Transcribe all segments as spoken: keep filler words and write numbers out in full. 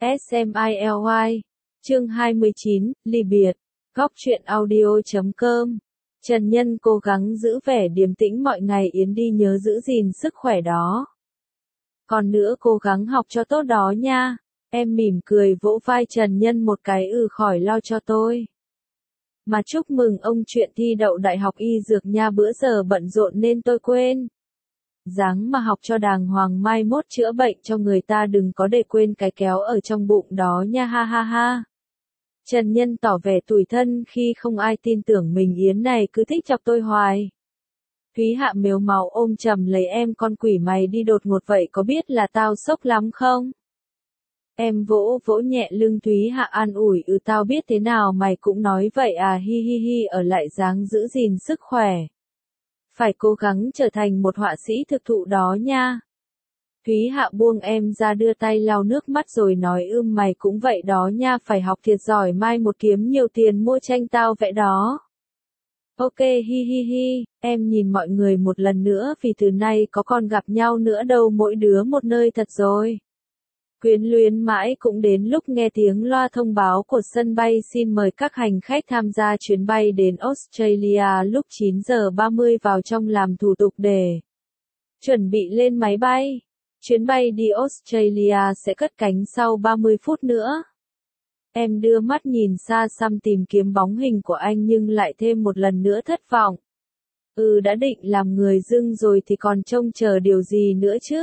Smiley. Chương hai mươi chín, ly biệt. Góc truyện audio chấm com. Trần Nhân cố gắng giữ vẻ điềm tĩnh mọi ngày Yến đi nhớ giữ gìn sức khỏe đó. Còn nữa cố gắng học cho tốt đó nha. Em mỉm cười vỗ vai Trần Nhân một cái ừ khỏi lo cho tôi. Mà chúc mừng ông chuyện thi đậu đại học y dược nha bữa giờ bận rộn nên tôi quên. Dáng mà học cho đàng hoàng mai mốt chữa bệnh cho người ta đừng có để quên cái kéo ở trong bụng đó nha ha ha ha. Trần Nhân tỏ vẻ tủi thân khi không ai tin tưởng mình Yến này cứ thích chọc tôi hoài. Thúy Hạ mếu máu ôm chầm lấy em con quỷ mày đi đột ngột vậy có biết là tao sốc lắm không? Em vỗ vỗ nhẹ lưng Thúy Hạ an ủi ừ tao biết thế nào mày cũng nói vậy à hi hi hi ở lại dáng giữ gìn sức khỏe. Phải cố gắng trở thành một họa sĩ thực thụ đó nha. Thúy Hạ buông em ra đưa tay lau nước mắt rồi nói ưm mày cũng vậy đó nha phải học thiệt giỏi mai một kiếm nhiều tiền mua tranh tao vẽ đó. Ok hi hi hi, em nhìn mọi người một lần nữa vì từ nay có còn gặp nhau nữa đâu mỗi đứa một nơi thật rồi. Quyến luyến mãi cũng đến lúc nghe tiếng loa thông báo của sân bay xin mời các hành khách tham gia chuyến bay đến Australia lúc chín giờ ba mươi vào trong làm thủ tục để chuẩn bị lên máy bay. Chuyến bay đi Australia sẽ cất cánh sau ba mươi phút nữa. Em đưa mắt nhìn xa xăm tìm kiếm bóng hình của anh nhưng lại thêm một lần nữa thất vọng. Ừ đã định làm người dưng rồi thì còn trông chờ điều gì nữa chứ?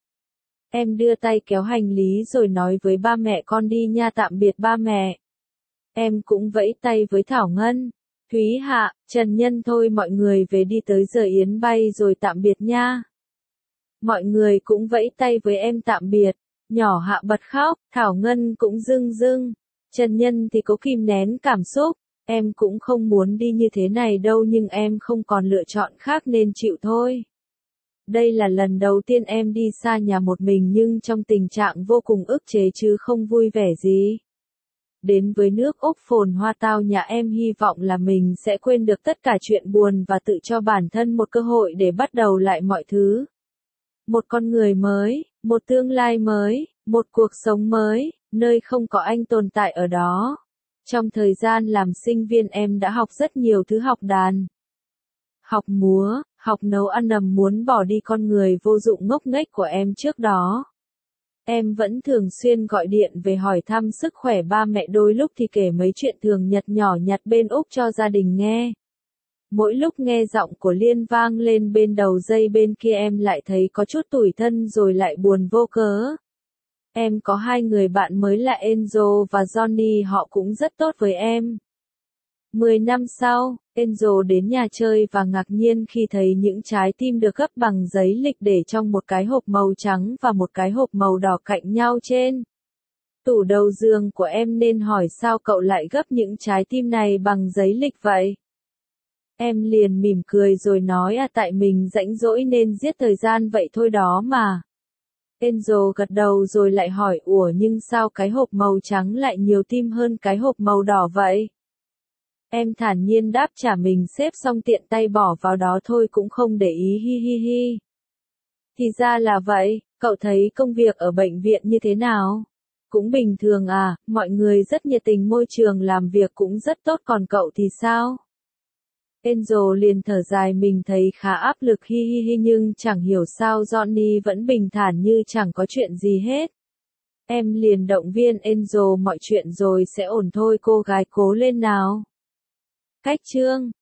Em đưa tay kéo hành lý rồi nói với ba mẹ con đi nha tạm biệt ba mẹ. Em cũng vẫy tay với Thảo Ngân, Thúy Hạ, Trần Nhân thôi mọi người về đi tới giờ Yến bay rồi tạm biệt nha. Mọi người cũng vẫy tay với em tạm biệt, nhỏ Hạ bật khóc, Thảo Ngân cũng rưng rưng. Trần Nhân thì cố kìm nén cảm xúc, em cũng không muốn đi như thế này đâu nhưng em không còn lựa chọn khác nên chịu thôi. Đây là lần đầu tiên em đi xa nhà một mình nhưng trong tình trạng vô cùng ức chế chứ không vui vẻ gì. Đến với nước Úc phồn hoa tao nhà em hy vọng là mình sẽ quên được tất cả chuyện buồn và tự cho bản thân một cơ hội để bắt đầu lại mọi thứ. Một con người mới, một tương lai mới, một cuộc sống mới, nơi không có anh tồn tại ở đó. Trong thời gian làm sinh viên em đã học rất nhiều thứ học đàn, học múa, học nấu ăn nằm muốn bỏ đi con người vô dụng ngốc nghếch của em trước đó. Em vẫn thường xuyên gọi điện về hỏi thăm sức khỏe ba mẹ đôi lúc thì kể mấy chuyện thường nhật nhỏ nhặt bên Úc cho gia đình nghe. Mỗi lúc nghe giọng của Liên vang lên bên đầu dây bên kia em lại thấy có chút tủi thân rồi lại buồn vô cớ. Em có hai người bạn mới là Enzo và Johnny họ cũng rất tốt với em. Mười năm sau, Enzo đến nhà chơi và ngạc nhiên khi thấy những trái tim được gấp bằng giấy lịch để trong một cái hộp màu trắng và một cái hộp màu đỏ cạnh nhau trên tủ đầu giường của em nên hỏi sao cậu lại gấp những trái tim này bằng giấy lịch vậy? Em liền mỉm cười rồi nói à tại mình rảnh rỗi nên giết thời gian vậy thôi đó mà. Enzo gật đầu rồi lại hỏi ủa nhưng sao cái hộp màu trắng lại nhiều tim hơn cái hộp màu đỏ vậy? Em thản nhiên đáp trả mình xếp xong tiện tay bỏ vào đó thôi cũng không để ý hi hi hi. Thì ra là vậy, cậu thấy công việc ở bệnh viện như thế nào? Cũng bình thường à, mọi người rất nhiệt tình môi trường làm việc cũng rất tốt còn cậu thì sao? Enzo liền thở dài mình thấy khá áp lực hi hi hi nhưng chẳng hiểu sao Johnny vẫn bình thản như chẳng có chuyện gì hết. Em liền động viên Enzo mọi chuyện rồi sẽ ổn thôi cô gái cố lên nào. Cách chương